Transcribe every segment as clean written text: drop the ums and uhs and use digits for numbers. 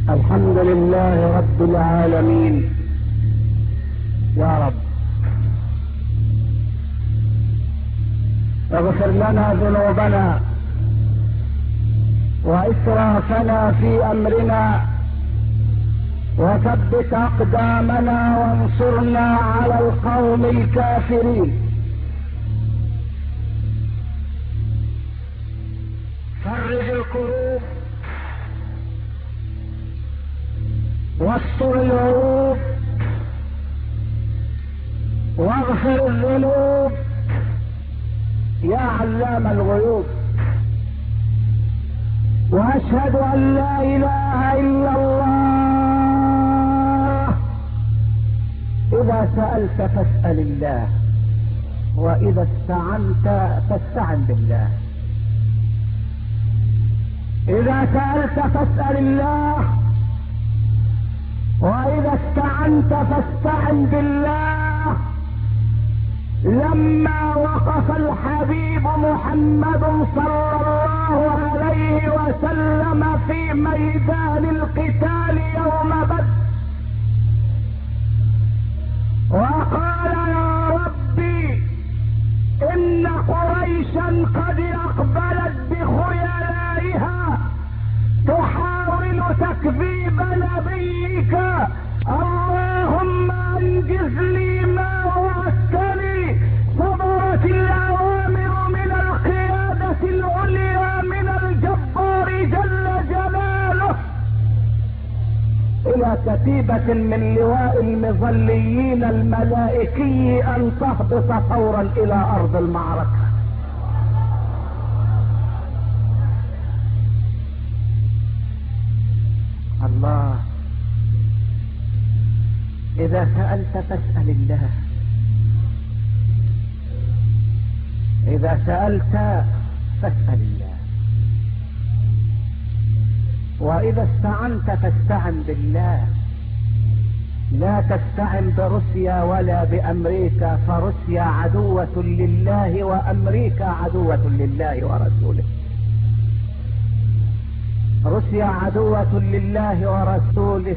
الحمد لله رب العالمين. يا رب اغفر لنا ذنوبنا وإسرافنا في أمرنا وثبت أقدامنا وانصرنا على القوم الكافرين. فرج الكروب واستر العيوب واغفر الذنوب يا علام الغيوب. واشهد ان لا اله الا الله. اذا سألت فاسأل الله، واذا استعنت فاستعن بالله. اذا سألت فاسأل الله، واذا استعنت فاستعن بالله. لما وقف الحبيب محمد صلى الله عليه وسلم في ميدان القتال يوم بدر وقال يا ربي ان قريشا قد اقبلت بخيلائها تحاول تكذيب نبيك، اللهم انجز لي ما وعدتني. صدرت الاوامر من القيادة العليا من الجبار جل جلاله الى كتيبة من لواء المظليين الملائكي ان تهبط فورا الى ارض المعركة. الله. اذا سألت فاسأل الله، اذا سألت فاسأل الله، واذا استعنت فاستعن بالله. لا تستعن بروسيا ولا بامريكا، فروسيا عدوة لله وامريكا عدوة لله ورسوله. روسيا عدوة لله ورسوله،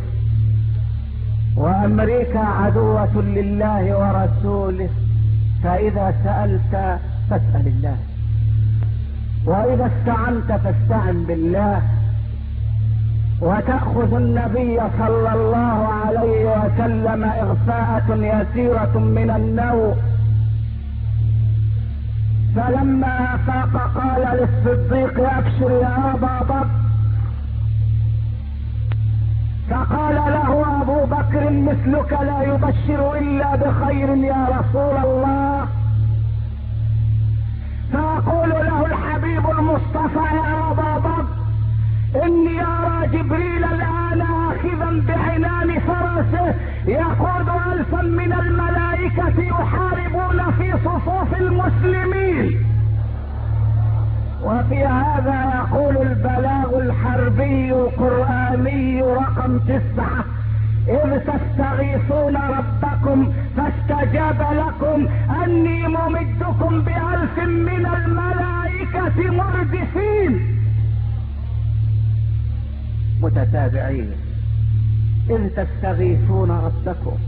وامريكا عدوة لله ورسوله. فاذا سألت فاسأل الله، واذا استعنت فاستعن بالله. وتأخذ النبي صلى الله عليه وسلم اغفاءة يسيرة من النوم، فلما افاق قال للصديق ابشر يا ابا بكر، فقال له ابو بكر مثلك لا يبشر الا بخير يا رسول الله. فاقول له الحبيب المصطفى يا ابا بكر اني ارى جبريل الان اخذا بعنان فرسه يقود الفا من الملائكة يحاربون في صفوف المسلمين. وفي هذا يقول البلاغ الحربي القرآني رقم 9: إذ تستغيثون ربكم فاستجاب لكم أني ممدكم ب1000 من الملائكة مردفين متتابعين. إذ تستغيثون ربكم،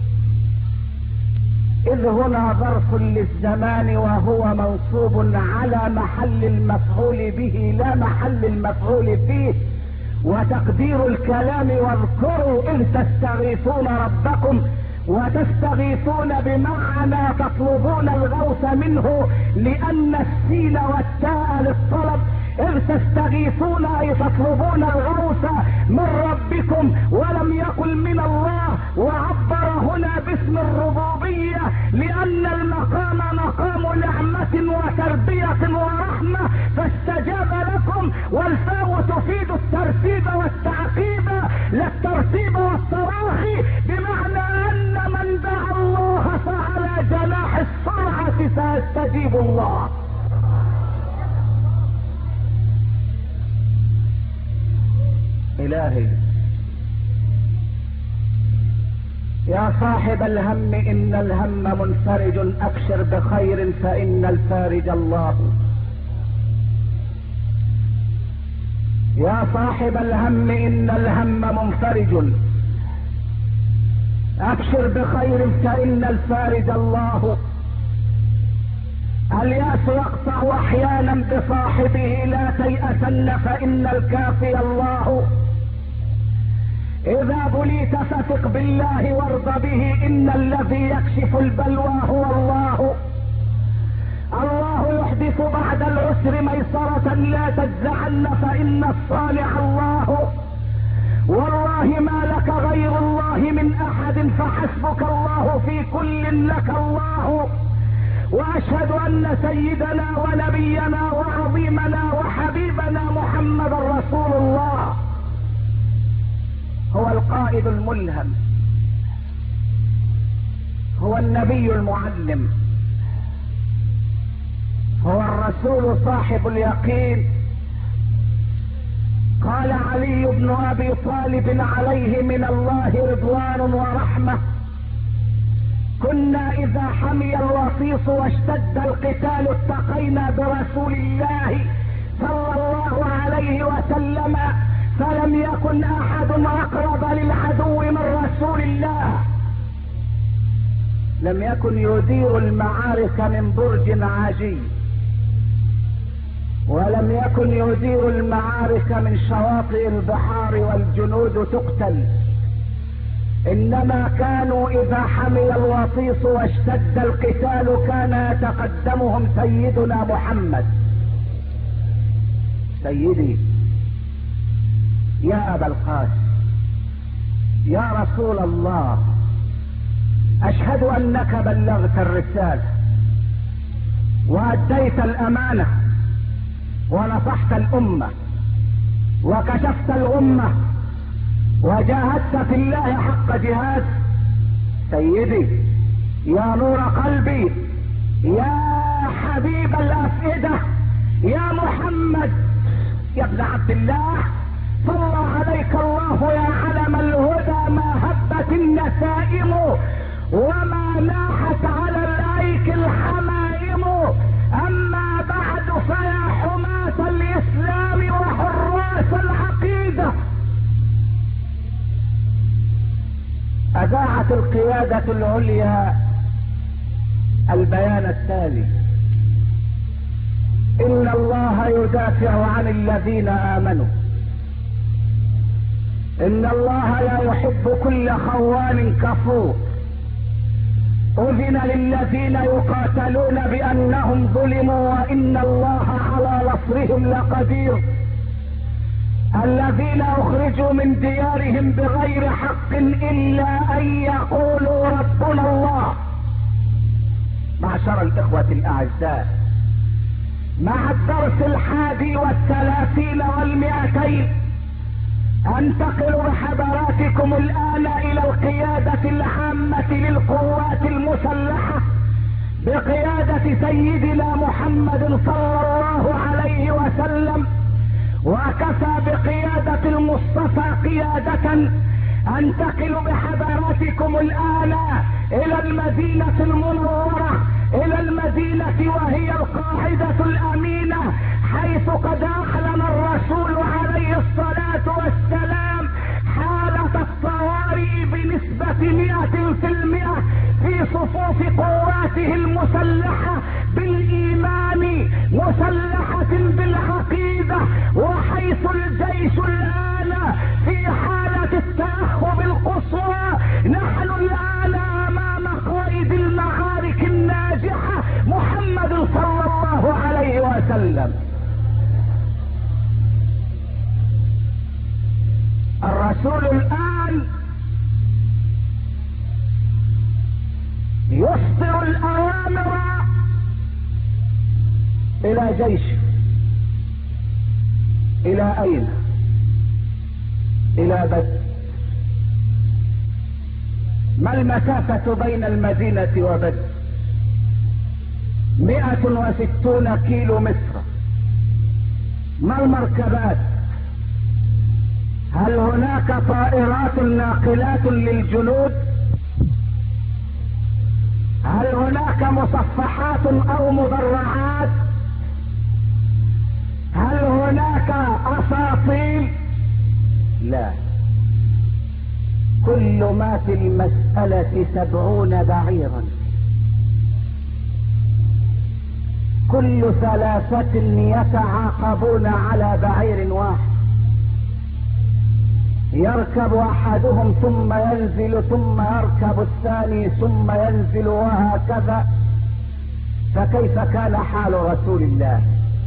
إذ هنا ظرف للزمان وهو منصوب على محل المفعول به لا محل المفعول فيه. وتقدير الكلام واذكروا إذ تستغيثون ربكم، وتستغيثون بمعنى تطلبون الغوث منه، لأن السين والتاء للطلب. إذ تستغيثون أي تطلبون الغوث من ربكم، ولم يقل من الله، وعبر هنا باسم الربوبية لأن المقام مقام نعمة وتربية ورحمة، فاستجاب لكم. والفاء تفيد الترتيب والتعقيب لا الترتيب والتراخي، بمعنى أن من دعا الله فعلى جناح السرعة سيستجيب الله. إلهي يا صاحب الهم إن الهم منفرج، أبشر بخير فإن الفارج الله. يا صاحب الهم إن الهم منفرج، أبشر بخير فإن الفارج الله. الياس يقطع أحيانا بصاحبه، لا تيأسن فإن الكافي الله. إذا بليت فثق بالله وارض به، إن الذي يكشف البلوى هو الله. الله يحدث بعد العسر ميسرة، لا تجزعن فإن الصالح الله. والله ما لك غير الله من أحد، فحسبك الله في كل لك الله. وأشهد أن سيدنا ونبينا وعظيمنا وحبيبنا محمد رسول الله هو القائد الملهم، هو النبي المعلم، هو الرسول صاحب اليقين. قال علي بن ابي طالب عليه من الله رضوان ورحمة: كنا اذا حمي الوطيس واشتد القتال اتقينا برسول الله صلى الله عليه وسلم، فلم يكن احد اقرب للعدو من رسول الله. لم يكن يدير المعارك من برج عاجي، ولم يكن يدير المعارك من شواطئ البحار والجنود تقتل، انما كانوا اذا حمي الوطيس واشتد القتال كان يتقدمهم سيدنا محمد. سيدي يا ابا القاسم، يا رسول الله، اشهد انك بلغت الرسالة واديت الامانة ونصحت الامة وكشفت الامة وجاهدت في الله حق جهاد. سيدي يا نور قلبي، يا حبيب الافئدة، يا محمد يا ابن عبد الله، صلى عليك الله يا علم الهدى، ما هبت النسائم وما لاحت على الايك الحمائم. اما بعد فيا حماة الاسلام وحراس العقيدة، اذاعت القيادة العليا البيان التالي: ان الله يدافع عن الذين امنوا، ان الله لا يحب كل خوان كفور، اذن للذين يقاتلون بانهم ظلموا وان الله على نصرهم لقدير. الذين اخرجوا من ديارهم بغير حق الا ان يقولوا ربنا الله. معشر الاخوة الاعزاء، مع الدرس 31 و200 انتقل بحضراتكم الان الى القيادة العامة للقوات المسلحة بقيادة سيدنا محمد صلى الله عليه وسلم. وكفى بقيادة المصطفى قيادة. انتقل بحضراتكم الان الى المدينة المنورة، الى المدينة وهي القاعدة الامينة، حيث قد اعلن الرسول عليه الصلاة والسلام حالة الطوارئ بنسبة 100% في صفوف قواته المسلحة بالايمان، مسلحة بالعقيدة، وحيث الجيش الان في حالة التأهب القصوى. نحن الان امام قائد المعارك الناجحة محمد صلى الله عليه وسلم. الرسول الان يصدر الاوامر الى جيشه. الى اين؟ الى بدر. ما المسافة بين المدينة وبدر؟ 160 كيلو متر. ما المركبات؟ هل هناك طائرات ناقلات للجنود؟ هل هناك مصفحات او مدرعات؟ هل هناك اساطيل؟ لا، كل ما في المسألة 70 بعيرا، كل 3 يتعاقبون على بعير واحد، يركب احدهم ثم ينزل ثم يركب الثاني ثم ينزل وهكذا. فكيف كان حال رسول الله؟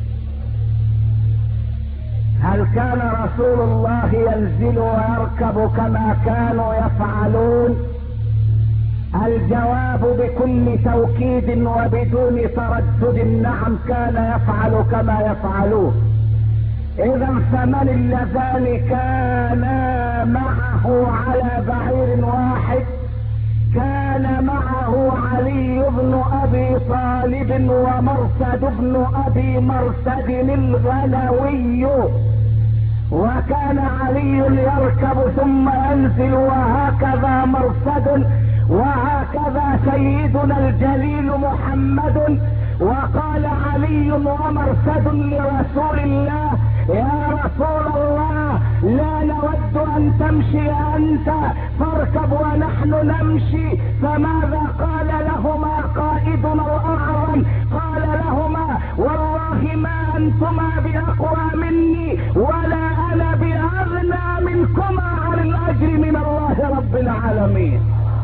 هل كان رسول الله ينزل ويركب كما كانوا يفعلون؟ الجواب بكل توكيد وبدون تردد نعم، كان يفعل كما يفعلون. اذا فمن اللذان كانا معه على بعير واحد؟ كان معه علي بن ابي طالب ومرثد بن ابي مرثد الغنوي، وكان علي يركب ثم ينزل وهكذا مرثد، وهكذا سيدنا الجليل محمد. وقال علي ومرثد لرسول الله: يا رسول الله، لا نود ان تمشي انت فاركب ونحن نمشي. فماذا قال لهما قائدنا الاعظم؟ قال لهما: والله ما انتما باقوى مني ولا انا باغنى منكما عن الاجر من الله رب العالمين.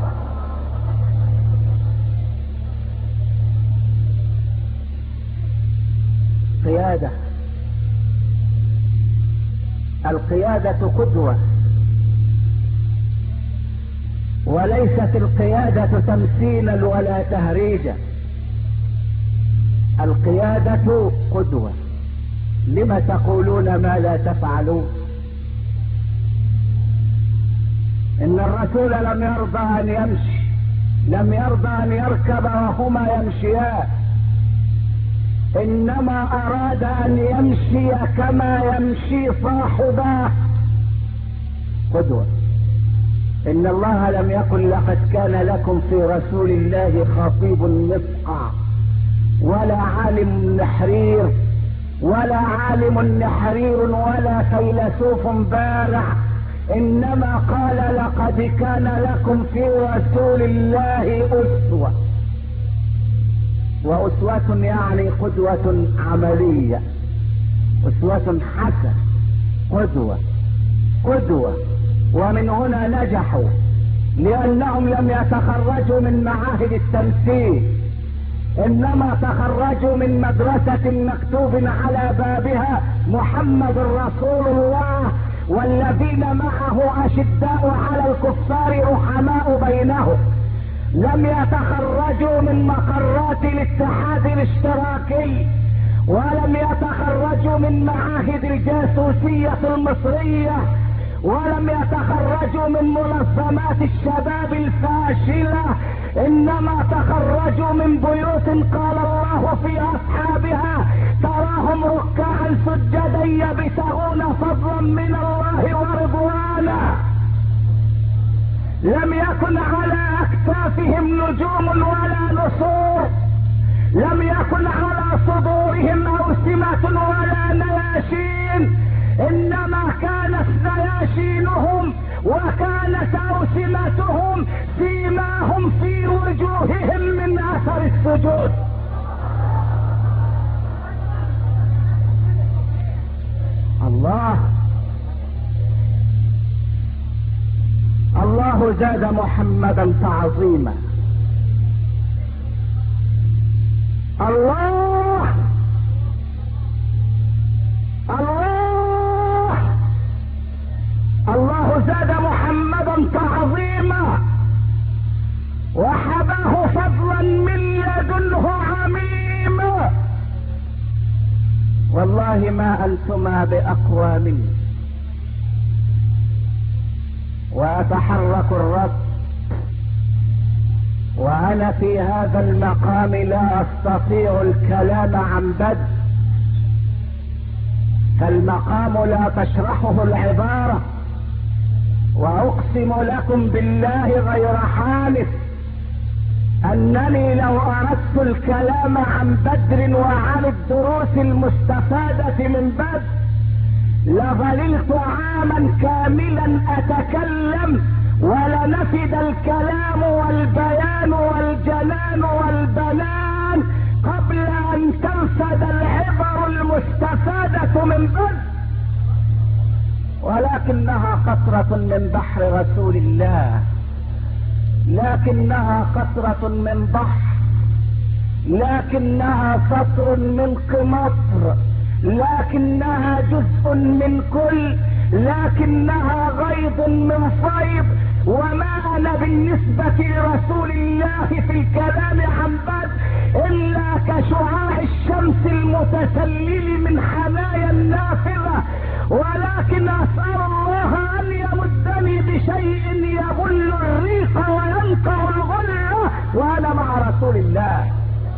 قيادة، القيادة قدوة، وليست القيادة تمثيلا ولا تهريجا. القيادة قدوة. لم تقولون ما لا تفعلون؟ ان الرسول لم يرضى ان يمشي، لم يرضى ان يركب وهما يمشيان، انما اراد ان يمشي كما يمشي صاحباه. قدوة. ان الله لم يقل: لقد كان لكم في رسول الله خطيب مسقع، ولا عالم نحرير، ولا عالم نحرير، ولا فيلسوف بارع، انما قال: لقد كان لكم في رسول الله اسوة. واسوة يعني قدوة عملية، اسوة حسنة، قدوة. ومن هنا نجحوا، لانهم لم يتخرجوا من معاهد التمثيل، انما تخرجوا من مدرسة مكتوب على بابها: محمد رسول الله، والذين معه اشداء على الكفار رحماء بينهم. لم يتخرجوا من مقرات الاتحاد الاشتراكي، ولم يتخرجوا من معاهد الجاسوسية المصرية، ولم يتخرجوا من منظمات الشباب الفاشلة، انما تخرجوا من بيوت قال الله في اصحابها: تراهم ركعا سجدا يبتغون فضلا من الله ورضوانا. لم يكن على اكتافهم نجوم ولا نسور، لم يكن على صدورهم اوسمة ولا نياشين، انما كانت نياشينهم وكانت اوسمتهم سيماهم في وجوههم من اثر السجود. الله زاد محمدا تعظيما. الله زاد محمدا تعظيما، وحباه فضلا من لدنه عميما. والله ما انتما باقوى مني، واتحرك الرب، وانا في هذا المقام لا استطيع الكلام عن بدء، فالمقام لا تشرحه العبارة. واقسم لكم بالله غير حالف انني لو اردت الكلام عن بدر وعن الدروس المستفادة من بدر لظللت عاما كاملا اتكلم ولنفد الكلام والبيان والجنان والبنان قبل ان تنفد العبر المستفادة من بذل، ولكنها قطرة من بحر رسول الله، لكنها قطرة من بحر، لكنها سطر من قمطر، لكنها جزء من كل، لكنها غيض من فيض. وما انا بالنسبة لرسول الله في الكلام عن بدر الا كشعاع الشمس المتسلل من حنايا النافذة، ولكن اسأل الله ان يمدني بشيء يبل الريق وينقع الغلة وانا مع رسول الله.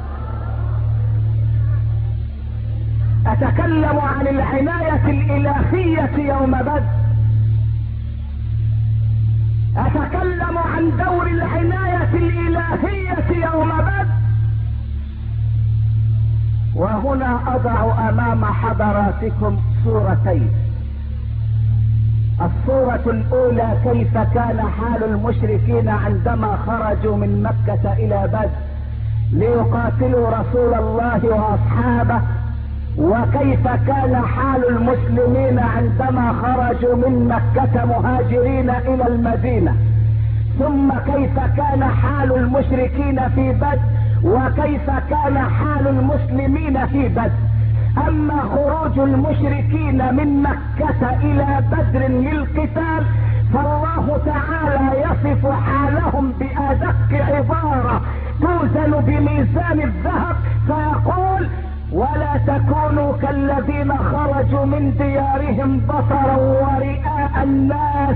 اتكلم عن العناية الالهية يوم بدر، اتكلم عن دور العناية الالهية يوم بدر. وهنا اضع امام حضراتكم صورتين. الصورة الاولى كيف كان حال المشركين عندما خرجوا من مكة الى بدر ليقاتلوا رسول الله واصحابه، وكيف كان حال المسلمين عندما خرجوا من مكة مهاجرين الى المدينة، ثم كيف كان حال المشركين في بدر وكيف كان حال المسلمين في بدر. اما خروج المشركين من مكة الى بدر للقتال فالله تعالى يصف حالهم بأدق عبارة توزن بميزان الذهب فيقول: ولا تكونوا كالذين خرجوا من ديارهم بطرا ورئاء الناس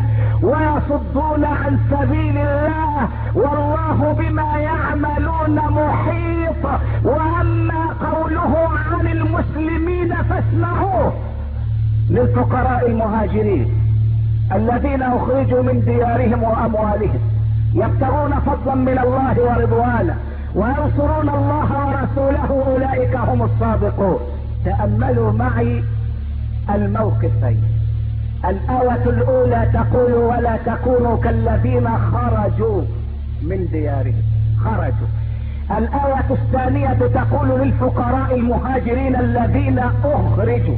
ويصدون عن سبيل الله والله بما يعملون محيط. واما قوله عن المسلمين فاسمعوه للفقراء المهاجرين الذين اخرجوا من ديارهم واموالهم يبتغون فضلا من الله ورضوانا وينصرون الله ورسوله اولئك هم الصادقون. تأملوا معي الموقفين. الآية الاولى تقول: ولا تكونوا كالذين خرجوا من ديارهم، خرجوا. الآية الثانية تقول للفقراء المهاجرين الذين اخرجوا.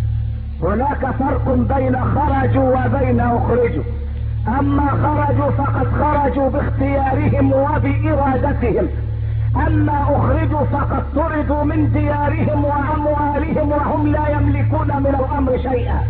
هناك فرق بين خرجوا وبين اخرجوا. اما خرجوا فقد خرجوا باختيارهم وبارادتهم، اما اخرجوا فقد طردوا من ديارهم واموالهم وهم لا يملكون من الامر شيئا.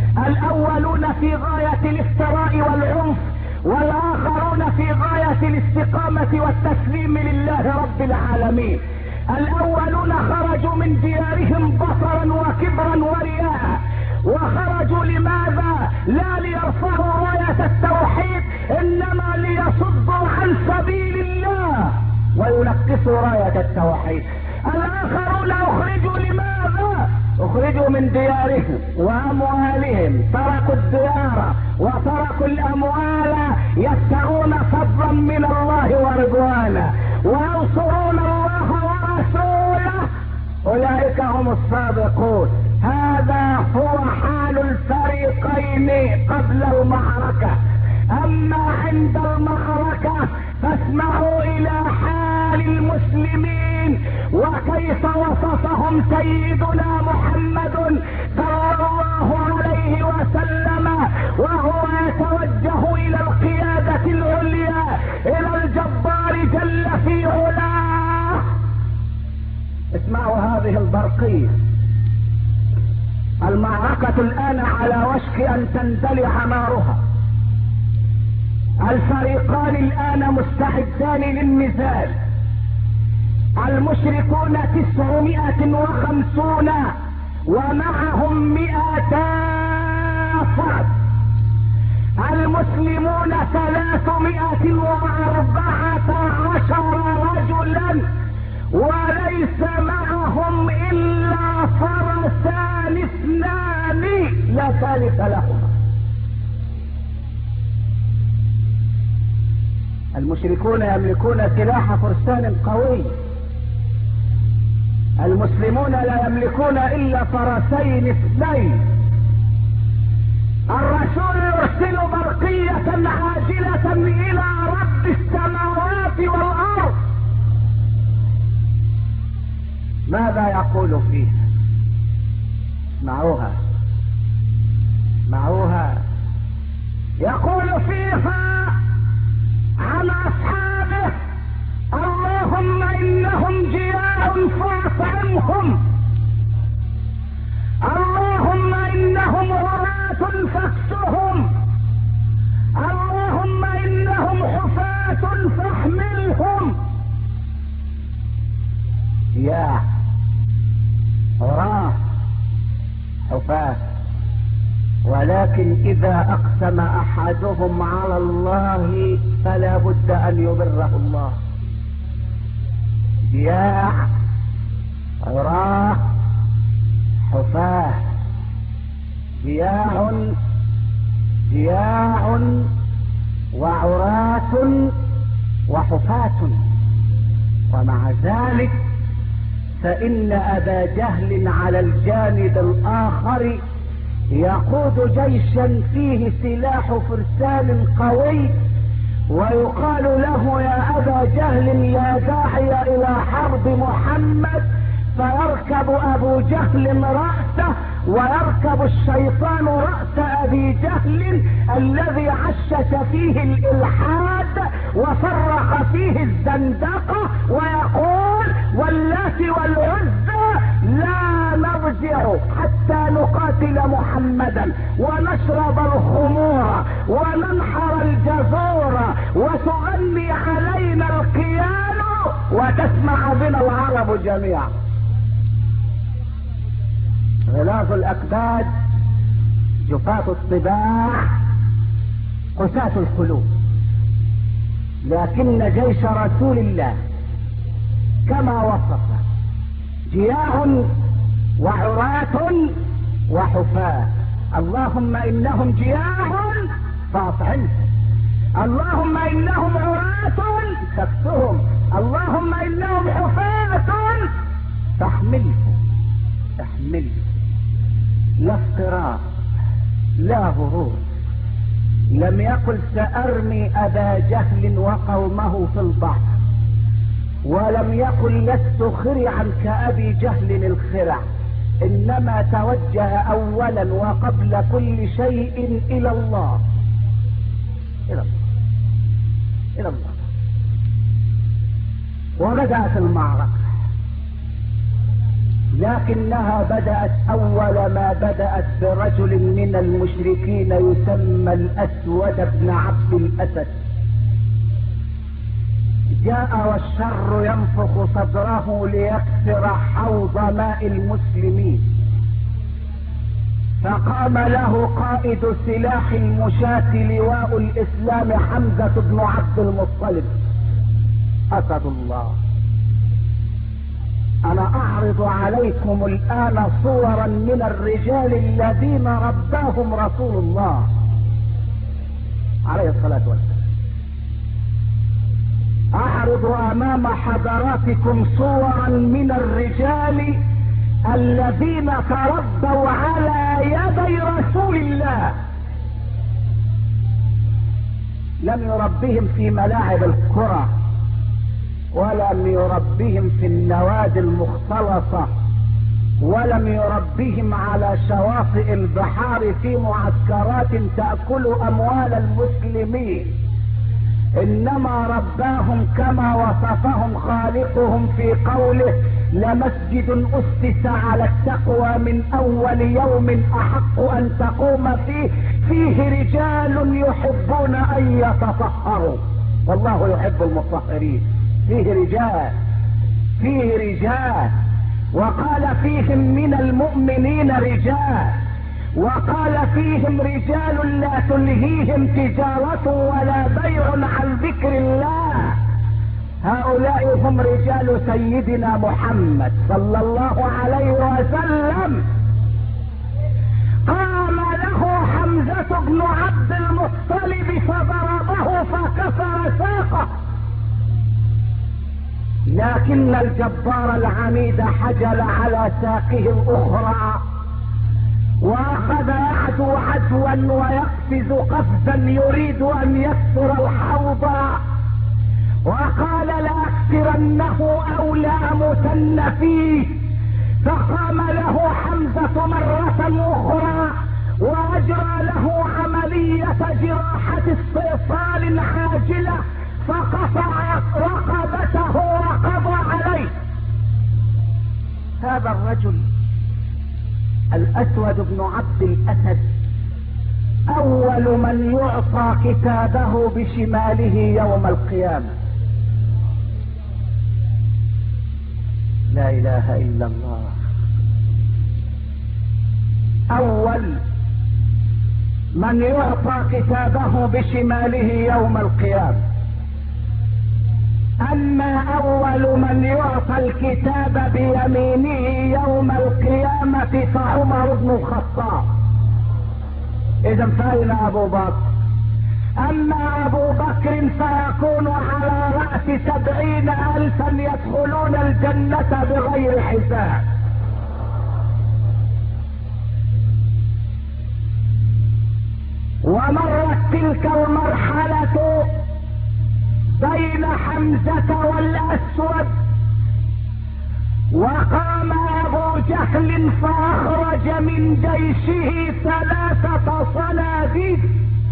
الاولون في غاية الافتراء والعنف والاخرون في غاية الاستقامة والتسليم لله رب العالمين. الاولون خرجوا من ديارهم بطرا وكبرا ورياء، وخرجوا لماذا؟ لا ليرفعوا راية التوحيد انما ليصدوا عن سبيل الله وينقصوا راية التوحيد. الاخرون اخرجوا لماذا؟ اخرجوا من ديارهم واموالهم، تركوا الديار وتركوا الاموال يبتغون فضلا من الله ورضوانا وينصرون الله ورسوله اولئك هم الصادقون. هذا هو حال الفريقين قبل المعركة. اما عند المعركة فاسمعوا الى حال المسلمين وكيف وصفهم سيدنا محمد صلى الله عليه وسلم وهو يتوجه الى القيادة العليا الى الجبار جل في علاه. اسمعوا هذه البرقية. المعركة الان على وشك ان تندلع نارها. الفريقان الان مستعدان للنزال. المشركون 950 ومعهم 200 فرد. المسلمون 314 رجلا وليس معهم الا فرسان 2 لا ثالث لهما. المشركون يملكون سلاح فرسان قوي، المسلمون لا يملكون الا فرسين 2. الرسول يرسل برقية عاجلة الى رب السماوات والارض. ماذا يقول فيها؟ اسمعوها. يقول فيها عن اصحابه: اللهم انهم جياع فاطعمهم، اللهم انهم عراة فاكسهم، اللهم انهم حفاة فاحملهم. يا عراة حفاة، ولكن اذا اقسم احدهم على الله فلا بد ان يبره الله. جياع عراة حفاة، جياع وعراة وحفاة. ومع ذلك فإن أبا جهل على الجانب الآخر يقود جيشا فيه سلاح فرسان قوي، ويقال له: يا أبا جهل لا داعي إلى حرب محمد. فيركب أبو جهل رأسه ويركب الشيطان رأس أبي جهل الذي عشش فيه الإلحاد وفرق فيه الزندقة، ويقول: واللات والعزى لا نرجع حتى نقاتل محمدا ونشرب الخمور وننحر الجزور وتغني علينا القيان وتسمع بنا العرب جميعا. غلاظ الأكباد، جفاة الطباع، قساة القلوب. لكن جيش رسول الله كما وصف: جياع وعراة وحفاة. اللهم انهم جياع فاطعمهم، اللهم انهم عراة فاكسهم، اللهم انهم حفاة فاحملهم. لا افتراء، لا غرور. لم يقل: سأرمي أبا جهل وقومه في البحر، ولم يقل: لست خرعا كأبي جهل الخرع. إنما توجه أولا وقبل كل شيء إلى الله، إلى الله. وبدأت المعركة، لكنها بدأت أول ما بدأت برجل من المشركين يسمى الأسود بن عبد الأسد. جاء والشر ينفخ صدره ليكسر حوض ماء المسلمين، فقام له قائد سلاح المشاة لواء الإسلام حمزة بن عبد المطلب أسد الله. أنا أعرض عليكم الآن صورا من الرجال الذين رباهم رسول الله عليه الصلاة والسلام. أعرض أمام حضراتكم صورا من الرجال الذين تربوا على يدي رسول الله. لم يربهم في ملاعب الكرة، ولم يربهم في النوادي المختلطة، ولم يربهم على شواطئ البحار في معسكرات تأكل أموال المسلمين. إنما رباهم كما وصفهم خالقهم في قوله: لمسجد أسس على التقوى من أول يوم أحق أن تقوم فيه رجال يحبون أن يتطهروا، والله يحب المطهرين. فيه رجال، وقال فيهم من المؤمنين رجال، وقال فيهم رجال لا تلهيهم تجارة ولا بيع عن ذكر الله. هؤلاء هم رجال سيدنا محمد صلى الله عليه وسلم. قام له حمزة بن عبد المطلب فضربه فكسر ساقه، لكن الجبار العميد حجل على ساقه الأخرى واخذ يعدو عدوا ويقفز قفزا يريد ان يكسر الحوض، وقال لاكسرنه او لامتن فيه. فقام له حمزة مرة اخرى واجرى له عملية جراحة استئصال عاجلة، فقطع رقبته وقضى عليه. هذا الرجل الاسود بن عبد الاسد اول من يعطى كتابه بشماله يوم القيامة. لا اله الا الله. اول من يعطى كتابه بشماله يوم القيامة. اما اول من يعطى الكتاب بيمينه يوم القيامة فعمر بن الخطاب. اذا فاين ابو بكر. اما ابو بكر فيكون على رأس 70,000 يدخلون الجنة بغير حساب. ومرت تلك المرحلة بين حمزة والاسود، وقام ابو جهل فاخرج من جيشه 3 صناديد،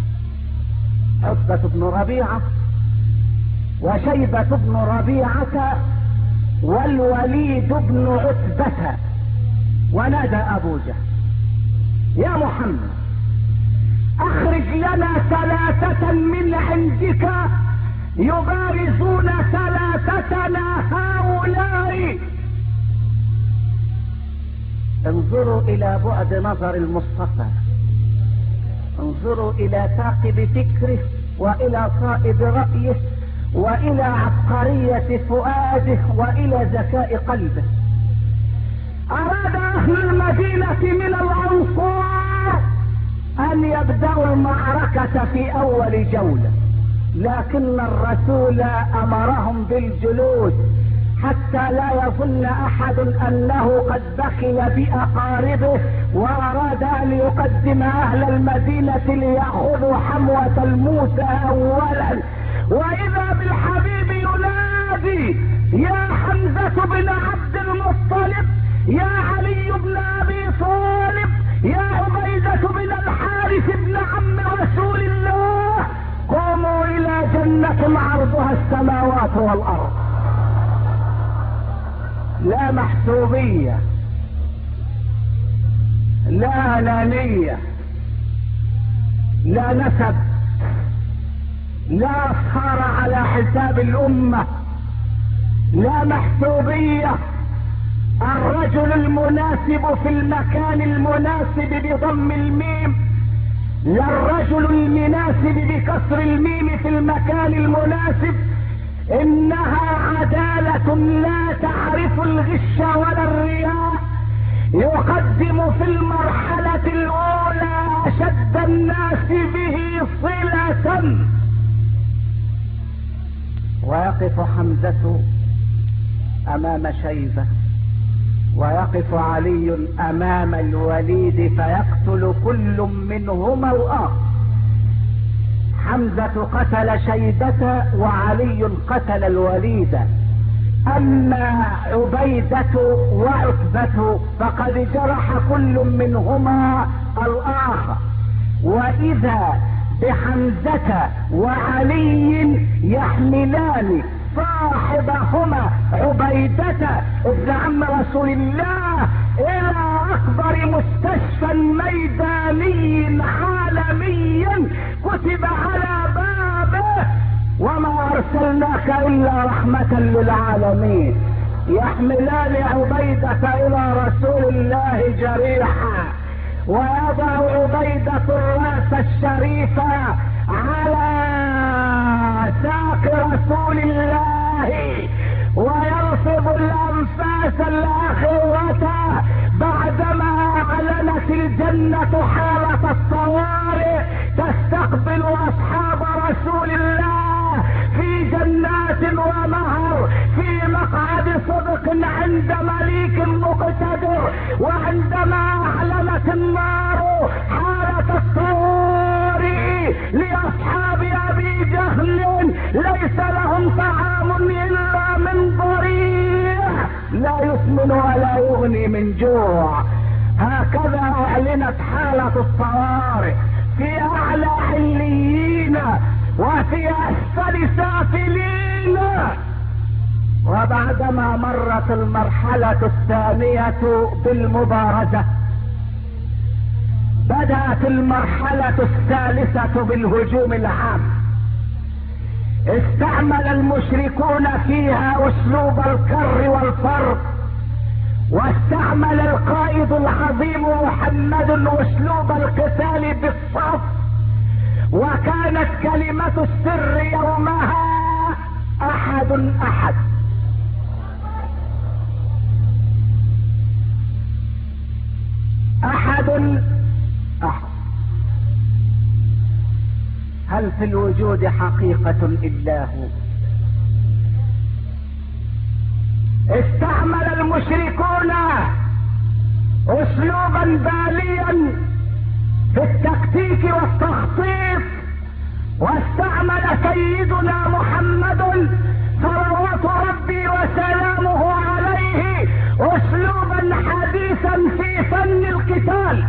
عتبة بن ربيعة وشيبة بن ربيعة والوليد بن عتبة. ونادى ابو جهل يا محمد اخرج لنا 3 من عندك يبارزون 3 هؤلاء. انظروا الى بعد نظر المصطفى، انظروا الى ثاقب فكره والى صائب رأيه والى عبقرية فؤاده والى ذكاء قلبه. اراد اهل المدينة من الانصار ان يبدأوا المعركة في اول جولة، لكن الرسول امرهم بالجلوس حتى لا يظن احد انه قد بخل باقاربه واراد ان يقدم اهل المدينة ليأخذوا حموة الموسى اولا. واذا بالحبيب ينادي يا حمزة بن عبد المطلب، يا علي بن ابي طالب، يا عبيدة بن الحارث بن عم رسول الله، قوموا الى جنة عرضها السماوات والارض. لا محسوبية، لا انانية، لا نسب، لا اسخار على حساب الامة، لا محسوبية. الرجل المناسب في المكان المناسب بضم الميم، لا الرجل المناسب بكسر الميم في المكان المناسب. انها عدالة لا تعرف الغش ولا الرياء. يقدم في المرحلة الاولى اشد الناس به صلة. ويقف حمزة امام شيبة، ويقف علي امام الوليد، فيقتل كل منهما الاخر. حمزة قتل شيبة وعلي قتل الوليد. اما عبيدة وعتبة فقد جرح كل منهما الاخر. واذا بحمزة وعلي يحملان صاحبهما عبيدة ابن عم رسول الله الى اكبر مستشفى ميداني عالميا كتب على بابه وما ارسلناك الا رحمة للعالمين. يحملان عبيدة الى رسول الله جريحا، ويضع عبيدة الراس الشريف على ساق رسول الله، ويرفض الانفاس الاخيرة بعدما اعلنت الجنة حالة الطوارئ تستقبل اصحاب رسول الله في جنات ونهر في مقعد بصدق عند مليك مقتدر. وعندما اعلنت النار حالة الطوارئ لاصحاب ابي جهل ليس لهم طعام الا من ضريع لا يسمن ولا يغني من جوع. هكذا اعلنت حالة الطوارئ في اعلى عليين وفي اسفل سافلين. وبعدما مرت المرحلة الثانية بالمبارزة بدأت المرحلة الثالثة بالهجوم العام. استعمل المشركون فيها اسلوب الكر والفر، واستعمل القائد العظيم محمد اسلوب القتال بالصف. وكانت كلمة السر يومها احد احد. احد احد. هل في الوجود حقيقة الا هو؟ استعمل المشركون اسلوبا باليا في التكتيك والتخطيط، واستعمل سيدنا محمد صلوات ربي وسلامه عليه اسلوبا حديثا في فن القتال.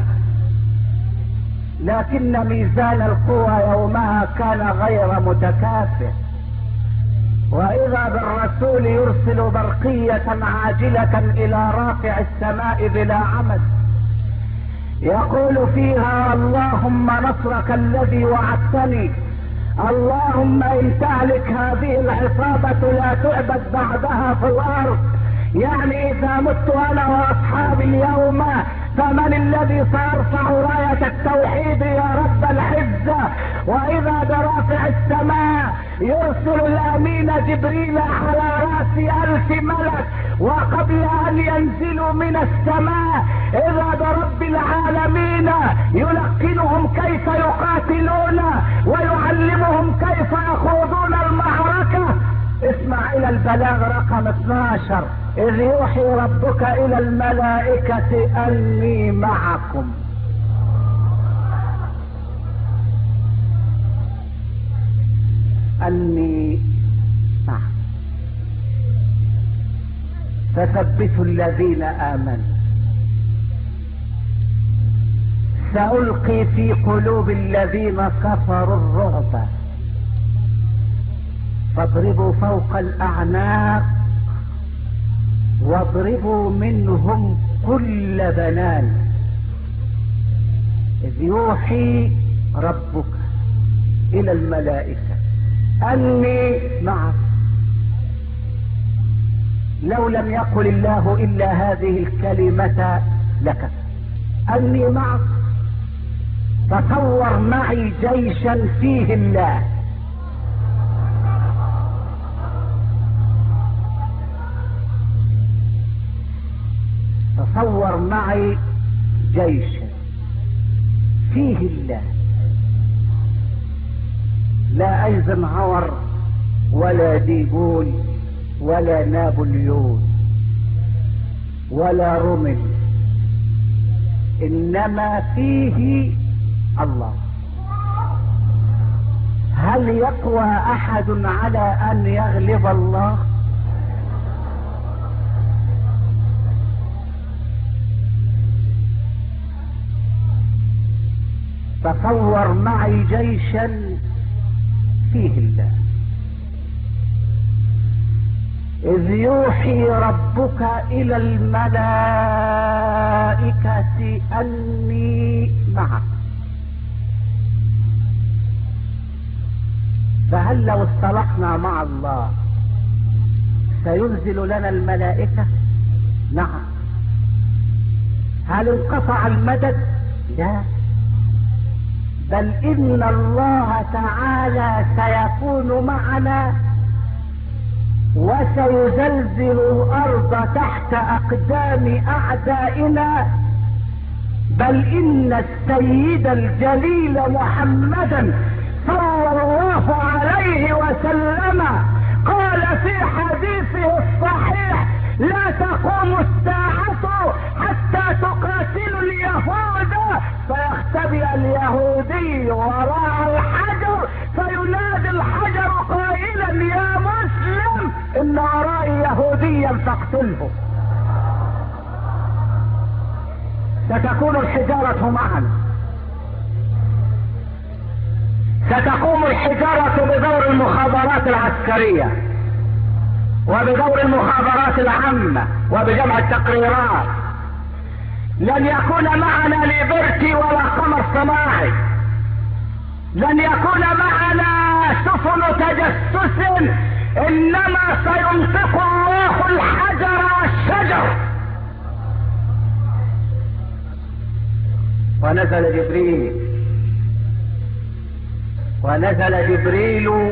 لكن ميزان القوى يومها كان غير متكافئ. واذا بالرسول يرسل برقية عاجلة الى رافع السماء بلا عمد يقول فيها اللهم نصرك الذي وعدتني، اللهم ان تهلك هذه العصابة لا تعبد بعدها في الارض. يعني اذا مت انا واصحابي اليوم فمن الذي سيرفع راية التوحيد يا رب العزة؟ واذا برافع السماء يرسل الامين جبريل على رأس 1000 ملك، وقبل ان ينزلوا من السماء اذا برب العالمين يلقنهم كيف يقاتلون ويعلمهم كيف يخوضون المعركة. اسمع الى البلاغ رقم 12: اذ يوحي ربك الى الملائكة اني معكم. اني معكم فثبتوا الذين امنوا سألقي في قلوب الذين كفروا الرعب فاضربوا فوق الاعناق واضربوا منهم كل بنان. اذ يوحي ربك الى الملائكة اني معك. لو لم يقل الله الا هذه الكلمة لك اني معك. تصور معي جيشا فيه الله، تصور معي جيشا فيه الله، لا ايزنهاور ولا ديغول ولا نابليون ولا رومل، انما فيه الله. هل يقوى احد على ان يغلب الله؟ تصور معي جيشا فيه الله. اذ يوحي ربك الى الملائكة اني معك. فهل لو اصطلحنا مع الله سينزل لنا الملائكة؟ نعم. هل انقطع المدد؟ لا، بل ان الله تعالى سيكون معنا وسيزلزل الارض تحت اقدام اعدائنا. بل ان السيد الجليل محمدا صلى الله عليه وسلم قال في حديثه الصحيح: لا تقوم الساعة حتى تقاتلوا اليهود، فيختبئ اليهودي وراء الحجر فينادي الحجر قائلا يا مسلم ان ورائي يهوديا فاقتله. ستكون الحجارة معنا، ستقوم الحجارة بدور المخابرات العسكرية وبدور المخابرات العامة وبجمع التقريرات. لن يكون معنا ليبرتي ولا قمر صناعي، لن يكون معنا سفن تجسس، انما سينطق الله الحجر والشجر. ونزل جبريل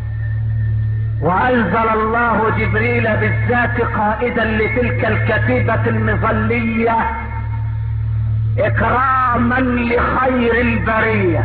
وانزل الله جبريل بالذات قائدا لتلك الكتيبة المظلية اكراما لخير البرية.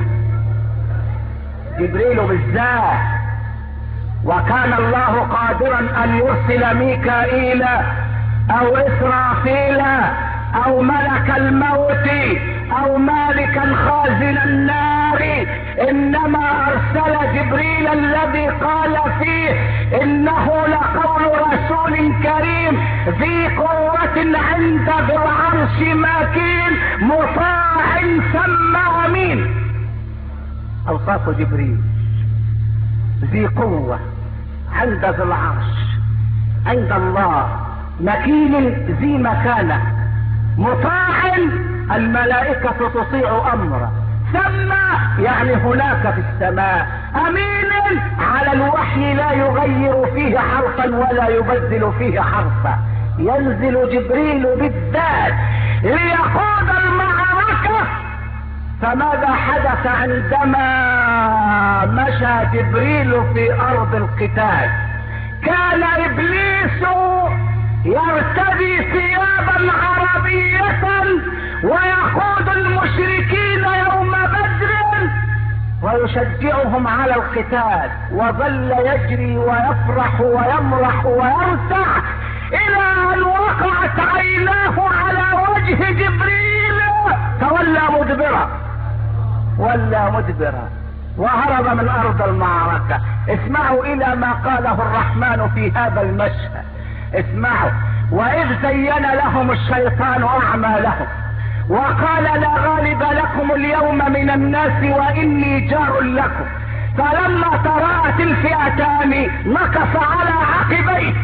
جبريل بالذات، وكان الله قادرا ان يرسل ميكائيل او اسرافيل او ملك الموت او مالكا خازن النار، انما ارسل جبريل الذي قال فيه انه لقول رسول كريم ذي قوة عند ذي العرش مكين مطاع ثم امين. اوصاف جبريل: ذي قوة عند ذي العرش عند الله، مكين ذي مكانة، مطاع الملائكة تطيع امره، ثم يعني هناك في السماء، امين على الوحي لا يغير فيه حرفا ولا يبدل فيه حرفا. ينزل جبريل بالذات ليقود المعركة. فماذا حدث عندما مشى جبريل في ارض القتال؟ كان ابليس يرتدي ثيابا عربية ويقود المشركين يوم بدر ويشجعهم على القتال، وظل يجري ويفرح ويمرح ويرتع الى ان وقعت عيناه على وجه جبريل تولى مدبرا وهرب من ارض المعركة. اسمعوا الى ما قاله الرحمن في هذا المشهد، اسمعوا: واذ زين لهم الشيطان اعمالهم وقال لا غالب لكم اليوم من الناس واني جار لكم، فلما تراءت الفئتان نكص على عقبيه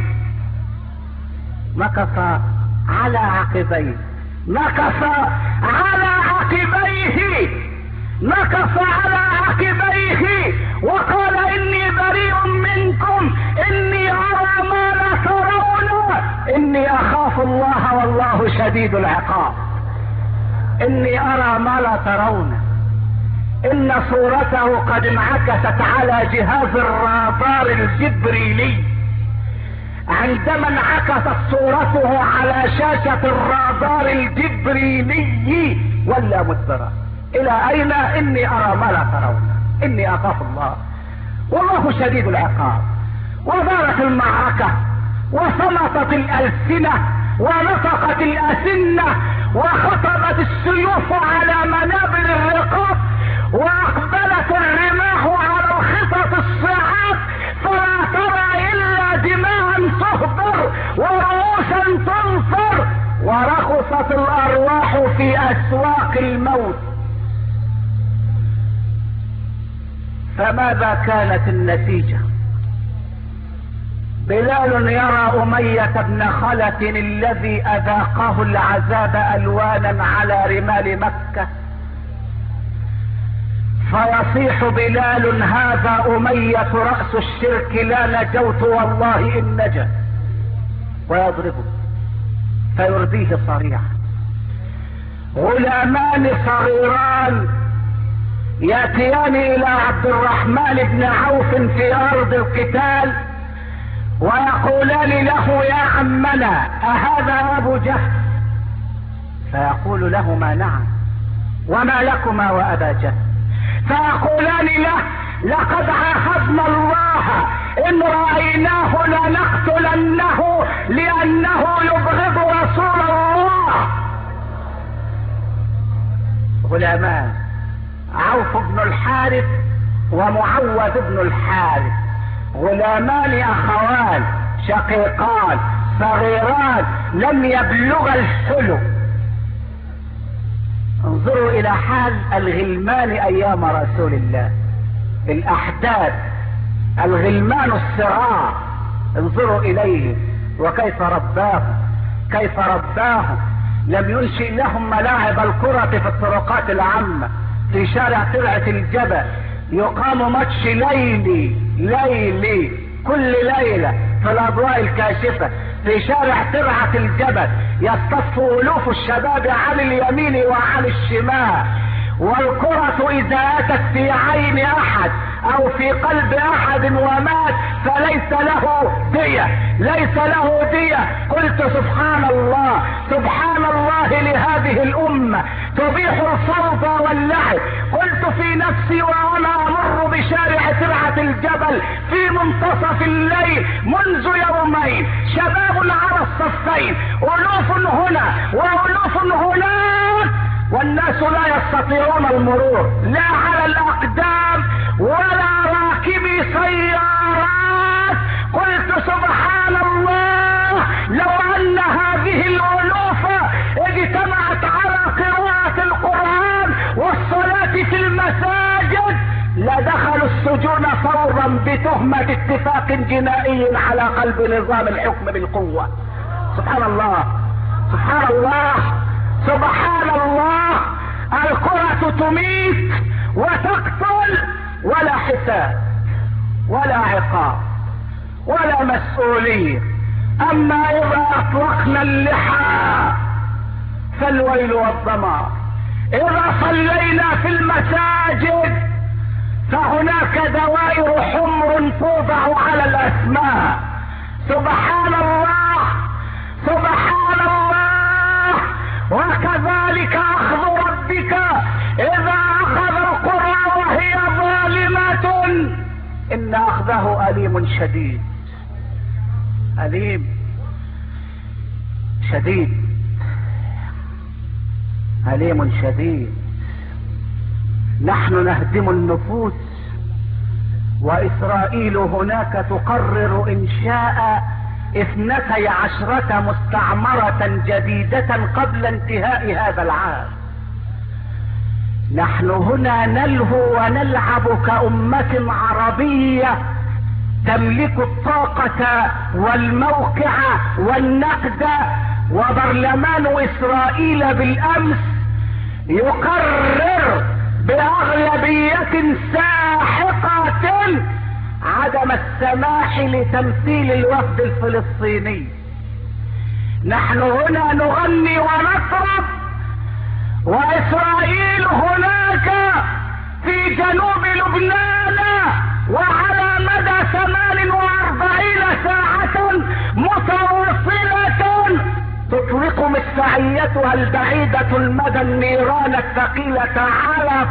وقال اني بريء منكم اني ارى ما لا ترون اني اخاف الله والله شديد العقاب. اني ارى ما لا ترون. ان صورته قد انعكست على جهاز الرادار الجبريلي. عندما انعكست صورته على شاشة الرادار الجبريلي ولا مدبرا. الى اين؟ اني ارى ما لا ترون اني اخاف الله والله شديد العقاب. ودارت المعركة وصمتت الالسنة ونطقت الاسنة وخطبت السيوف على منابر الرقاب واقبلت الرماح على الخطط الصعاب، فلا ترى الا دماء تهدر ورؤوسا تنصر، ورخصت الارواح في اسواق الموت. فماذا كانت النتيجة؟ بلال يرى أمية بن خلف الذي أذاقه العذاب ألوانا على رمال مكة، فيصيح بلال هذا أمية رأس الشرك لا نجوت والله إن نجا، ويضربه فيرضيه صريعا. غلامان صغيران يأتيان إلى عبد الرحمن بن عوف في أرض القتال ويقولان له يا عمنا أهذا أبو جهل؟ فيقول لهما نعم، وما لكما وأبا جهل؟ فيقولان له لقد عاهدنا الله إن رأينا رأيناه لنقتلنه لأنه يبغض رسول الله. غلامان عوف بن الحارث ومعوذ بن الحارث، غلامان اخوان شقيقان صغيران لم يبلغ الحلم. انظروا الى حال الغلمان ايام رسول الله، الاحداث، الغلمان الصغار، انظروا اليه وكيف رباهم، كيف رباهم. لم ينشئ لهم ملاعب الكرة في الطرقات العامة، في شارع ترعة الجبل يقام ماتش ليلي كل ليلة في الاضواء الكاشفة في شارع ترعة الجبل، يصطف الوف الشباب عن اليمين وعن الشمال، والكرة اذا اتت في عين احد او في قلب احد ومات فليس له دية، ليس له دية. قلت سبحان الله، سبحان الله لهذه الامة تبيح الفوضى واللعب. قلت في نفسي وانا امر بشارع ترعة الجبل في منتصف الليل منذ يومين، شباب على الصفين، الوف هنا والوف هناك، والناس لا يستطيعون المرور لا على الاقدام ولا راكبي سيارات. قلت سبحان الله، لو ان هذه الالوف اجتمعت على قراءة القرآن والصلاة في المساجد لدخلوا السجون فورا بتهمة اتفاق جنائي على قلب نظام الحكم بالقوة. سبحان الله، سبحان الله، سبحان الله. الكرة تميت وتقتل ولا حساب ولا عقاب ولا مسؤولية. اما اذا اطلقنا اللحى فالويل والدمار. اذا صلينا في المساجد فهناك دوائر حمر توضع على الاسماء. سبحان الله، سبحان الله. وكذلك اخذ ربك اذا اخذ القرى وهي ظالمة ان اخذه اليم شديد، اليم شديد، اليم شديد. نحن نهدم النفوس، واسرائيل هناك تقرر انشاء 12 مستعمرة جديدة قبل انتهاء هذا العام. نحن هنا نلهو ونلعب كأمة عربية تملك الطاقة والموقع والنقد، وبرلمان اسرائيل بالامس يقرر باغلبية ساحقة عدم السماح لتمثيل الوفد الفلسطيني. نحن هنا نغني ونطرب، واسرائيل هناك في جنوب لبنان وعلى مدى 48 ساعة متواصلة تطلق مدفعيتها البعيدة المدى النيران الثقيلة على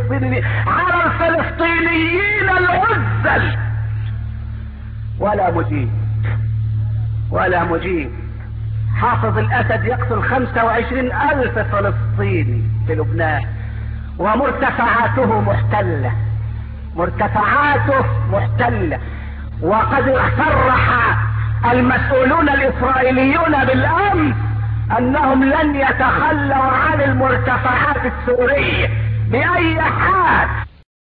الفلسطينيين العزل، ولا مجيب ولا مجيب. حافظ الاسد يقتل 25,000 فلسطيني في لبنان، ومرتفعاته محتلة، مرتفعاته محتلة. وقد صرح المسؤولون الاسرائيليون بالامس انهم لن يتخلوا عن المرتفعات السورية بأي حال